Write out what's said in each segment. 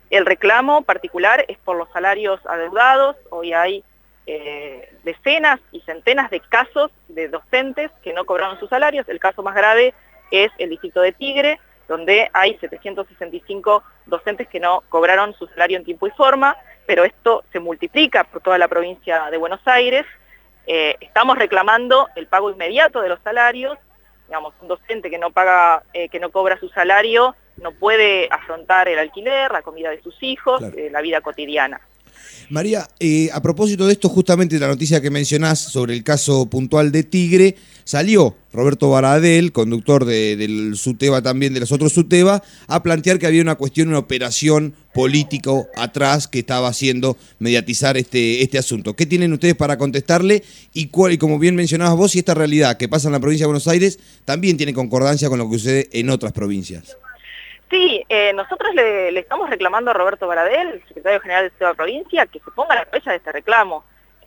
El reclamo particular es por los salarios adeudados. Hoy hay decenas y centenas de casos de docentes que no cobraron sus salarios. El caso más grave es el distrito de Tigre, donde hay 765 docentes que no cobraron su salario en tiempo y forma, pero esto se multiplica por toda la provincia de Buenos Aires. Estamos reclamando el pago inmediato de los salarios. Digamos, un docente que no paga, que no cobra su salario, no puede afrontar el alquiler, la comida de sus hijos, Claro. la vida cotidiana. María, a propósito de esto, justamente la noticia que mencionás sobre el caso puntual de Tigre, salió Roberto Baradel, conductor del SUTEBA también, de los otros SUTEBA, a plantear que había una cuestión, una operación político atrás que estaba haciendo mediatizar este asunto. ¿Qué tienen ustedes para contestarle? Y como bien mencionabas vos, si esta realidad que pasa en la provincia de Buenos Aires también tiene concordancia con lo que sucede en otras provincias. Sí, nosotros le estamos reclamando a Roberto Baradel, el secretario general de SUTEBA Provincia, que se ponga a la cabeza de este reclamo.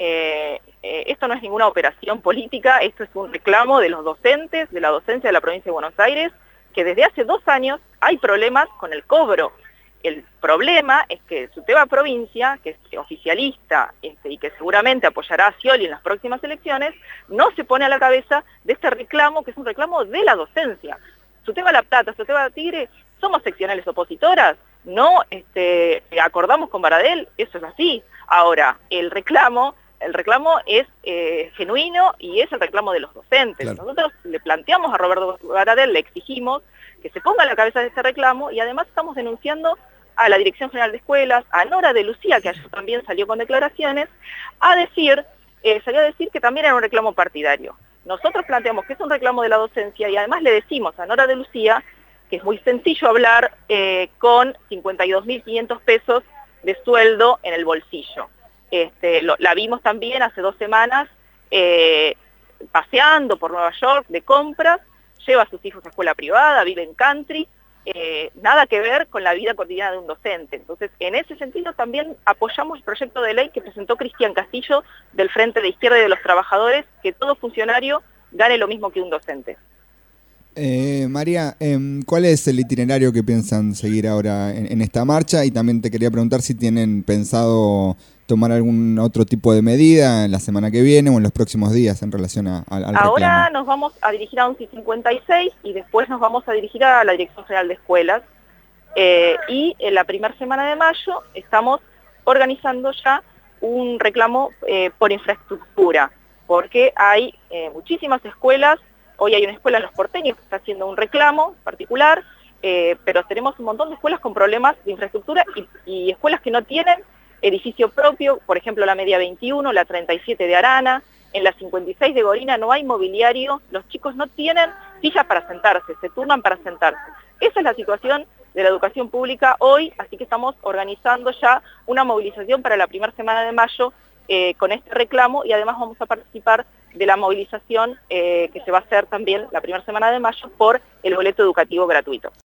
Esto no es ninguna operación política, esto es un reclamo de los docentes, de la docencia de la provincia de Buenos Aires, que desde hace 2 años hay problemas con el cobro. El problema es que SUTEBA Provincia, que es oficialista y que seguramente apoyará a Scioli en las próximas elecciones, no se pone a la cabeza de este reclamo, que es un reclamo de la docencia. SUTEBA La Plata, SUTEBA Tigre, somos seccionales opositoras, no acordamos con Baradel, eso es así. Ahora, el reclamo es genuino y es el reclamo de los docentes. Claro. Nosotros le planteamos a Roberto Baradel, le exigimos que se ponga a la cabeza de este reclamo y además estamos denunciando a la Dirección General de Escuelas, a Nora de Lucía, que ayer también salió con declaraciones, salió a decir que también era un reclamo partidario. Nosotros planteamos que es un reclamo de la docencia y además le decimos a Nora de Lucía que es muy sencillo hablar con 52.500 pesos de sueldo en el bolsillo. La vimos también hace 2 semanas paseando por Nueva York de compras, lleva a sus hijos a escuela privada, vive en country, nada que ver con la vida cotidiana de un docente. Entonces, en ese sentido también apoyamos el proyecto de ley que presentó Cristian Castillo del Frente de Izquierda y de los Trabajadores, que todo funcionario gane lo mismo que un docente. María, ¿cuál es el itinerario que piensan seguir ahora en esta marcha? Y también te quería preguntar si tienen pensado tomar algún otro tipo de medida en la semana que viene o en los próximos días en relación al reclamo. Ahora nos vamos a dirigir a 11:56 y después nos vamos a dirigir a la Dirección General de Escuelas. Y en la primera semana de mayo estamos organizando ya un reclamo por infraestructura, porque hay muchísimas escuelas. Hoy hay una escuela en Los Porteños que está haciendo un reclamo particular, pero tenemos un montón de escuelas con problemas de infraestructura y escuelas que no tienen edificio propio, por ejemplo la Media 21, la 37 de Arana, en la 56 de Gorina no hay mobiliario, los chicos no tienen sillas para sentarse, se turnan para sentarse. Esa es la situación de la educación pública hoy, así que estamos organizando ya una movilización para la primera semana de mayo con este reclamo y además vamos a participar de la movilización que se va a hacer también la primera semana de mayo por el boleto educativo gratuito.